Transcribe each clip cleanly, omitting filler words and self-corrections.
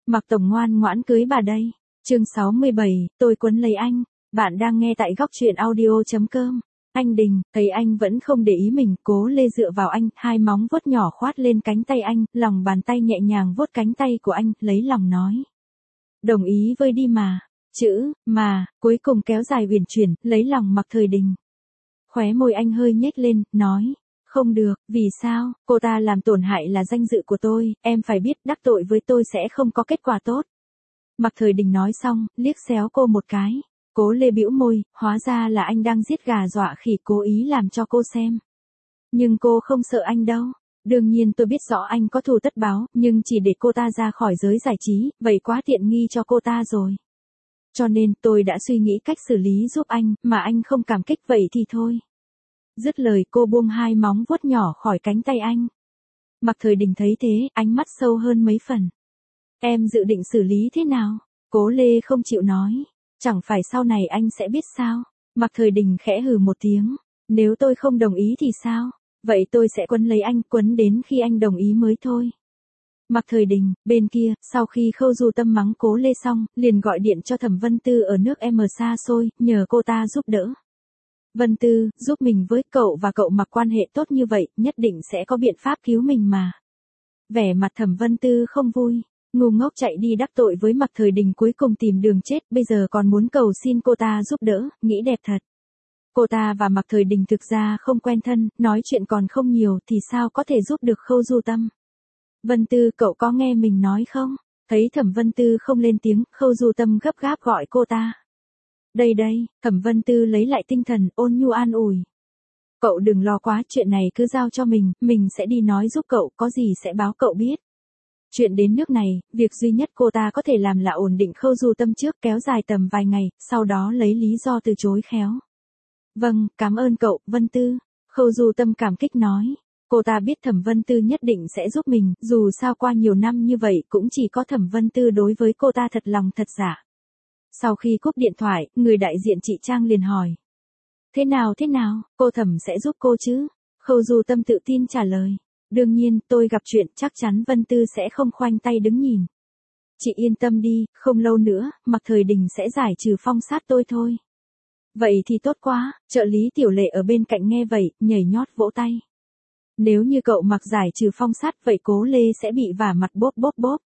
Mạc Tổng ngoan ngoãn cưới bà đây. Chương 67, tôi quấn lấy anh. Bạn đang nghe tại góc truyện audio.com. Anh Đình, thấy anh vẫn không để ý mình, Cố Lê dựa vào anh, hai móng vuốt nhỏ khoát lên cánh tay anh, lòng bàn tay nhẹ nhàng vuốt cánh tay của anh, lấy lòng nói. Đồng ý với đi mà. Chữ, mà, cuối cùng kéo dài uyển chuyển, lấy lòng Mạc Thời Đình. Khóe môi anh hơi nhếch lên, nói. Không được, vì sao, cô ta làm tổn hại là danh dự của tôi, em phải biết đắc tội với tôi sẽ không có kết quả tốt. Mạc Thời Đình nói xong, liếc xéo cô một cái. Cố Lê bĩu môi, hóa ra là anh đang giết gà dọa khỉ cố ý làm cho cô xem. Nhưng cô không sợ anh đâu. Đương nhiên tôi biết rõ anh có thù tất báo, nhưng chỉ để cô ta ra khỏi giới giải trí, vậy quá tiện nghi cho cô ta rồi. Cho nên tôi đã suy nghĩ cách xử lý giúp anh, mà anh không cảm kích vậy thì thôi. Dứt lời cô buông hai móng vuốt nhỏ khỏi cánh tay anh. Mạc Thời Đình thấy thế, ánh mắt sâu hơn mấy phần. Em dự định xử lý thế nào? Cố Lê không chịu nói. Chẳng phải sau này anh sẽ biết sao? Mạc Thời Đình khẽ hừ một tiếng. Nếu tôi không đồng ý thì sao? Vậy tôi sẽ quấn lấy anh, quấn đến khi anh đồng ý mới thôi. Mạc Thời Đình, bên kia, sau khi Khâu Du Tâm mắng Cố Lê xong, liền gọi điện cho Thẩm Vân Tư ở nước M xa xôi, nhờ cô ta giúp đỡ. Vân Tư, giúp mình với cậu và cậu Mạc quan hệ tốt như vậy, nhất định sẽ có biện pháp cứu mình mà. Vẻ mặt Thẩm Vân Tư không vui. Ngu ngốc chạy đi đắc tội với Mạc Thời Đình cuối cùng tìm đường chết, bây giờ còn muốn cầu xin cô ta giúp đỡ, nghĩ đẹp thật. Cô ta và Mạc Thời Đình thực ra không quen thân, nói chuyện còn không nhiều thì sao có thể giúp được Khâu Du Tâm. Vân Tư, cậu có nghe mình nói không? Thấy Thẩm Vân Tư không lên tiếng, Khâu Du Tâm gấp gáp gọi cô ta. Đây đây, Thẩm Vân Tư lấy lại tinh thần, ôn nhu an ủi. Cậu đừng lo quá, chuyện này cứ giao cho mình sẽ đi nói giúp cậu, có gì sẽ báo cậu biết. Chuyện đến nước này, việc duy nhất cô ta có thể làm là ổn định Khâu Du Tâm trước, kéo dài tầm vài ngày, sau đó lấy lý do từ chối khéo. Vâng, cảm ơn cậu, Vân Tư. Khâu Du Tâm cảm kích nói. Cô ta biết Thẩm Vân Tư nhất định sẽ giúp mình, dù sao qua nhiều năm như vậy cũng chỉ có Thẩm Vân Tư đối với cô ta thật lòng thật giả. Sau khi cúp điện thoại, người đại diện chị Trang liền hỏi. Thế nào, cô Thẩm sẽ giúp cô chứ? Khâu Du Tâm tự tin trả lời. Đương nhiên, tôi gặp chuyện chắc chắn Vân Tư sẽ không khoanh tay đứng nhìn. Chị yên tâm đi, không lâu nữa, Mạc Thời Đình sẽ giải trừ phong sát tôi thôi. Vậy thì tốt quá, trợ lý Tiểu Lệ ở bên cạnh nghe vậy, nhảy nhót vỗ tay. Nếu như cậu Mạc giải trừ phong sát vậy Cố Lê sẽ bị vả mặt bốp bốp bốp.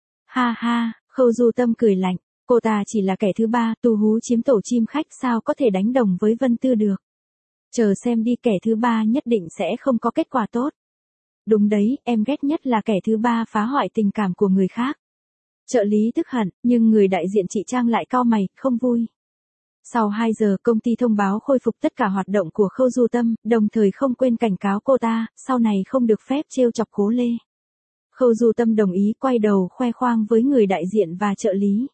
Ha ha, Khâu Du Tâm cười lạnh, cô ta chỉ là kẻ thứ ba, tu hú chiếm tổ chim khách sao có thể đánh đồng với Vân Tư được. Chờ xem đi, kẻ thứ ba nhất định sẽ không có kết quả tốt. Đúng đấy, em ghét nhất là kẻ thứ ba phá hoại tình cảm của người khác. Trợ lý tức hận, nhưng người đại diện chị Trang lại cau mày, không vui. Sau 2 giờ, công ty thông báo khôi phục tất cả hoạt động của Khâu Du Tâm, đồng thời không quên cảnh cáo cô ta, sau này không được phép trêu chọc Cố Lê. Khâu Du Tâm đồng ý, quay đầu khoe khoang với người đại diện và trợ lý.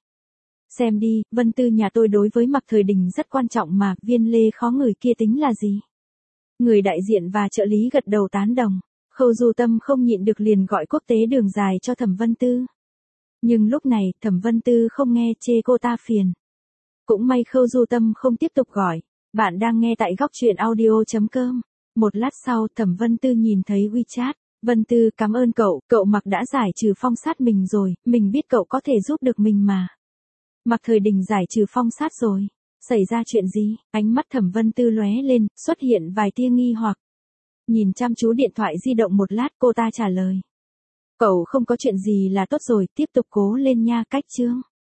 Xem đi, Vân Tư nhà tôi đối với Mạc Thời Đình rất quan trọng mà, Viên Lê khó người kia tính là gì? Người đại diện và trợ lý gật đầu tán đồng. Khâu Du Tâm không nhịn được liền gọi quốc tế đường dài cho Thẩm Vân Tư. Nhưng lúc này, Thẩm Vân Tư không nghe, chê cô ta phiền. Cũng may Khâu Du Tâm không tiếp tục gọi. Bạn đang nghe tại góc truyện audio.com. Một lát sau, Thẩm Vân Tư nhìn thấy WeChat. Vân Tư, cảm ơn cậu Mạc đã giải trừ phong sát mình rồi, mình biết cậu có thể giúp được mình mà. Mạc Thời Đình giải trừ phong sát rồi. Xảy ra chuyện gì? Ánh mắt Thẩm Vân Tư lóe lên, xuất hiện vài tia nghi hoặc. Nhìn chăm chú điện thoại di động một lát, cô ta trả lời. Cậu không có chuyện gì là tốt rồi, tiếp tục cố lên nha, cách chương.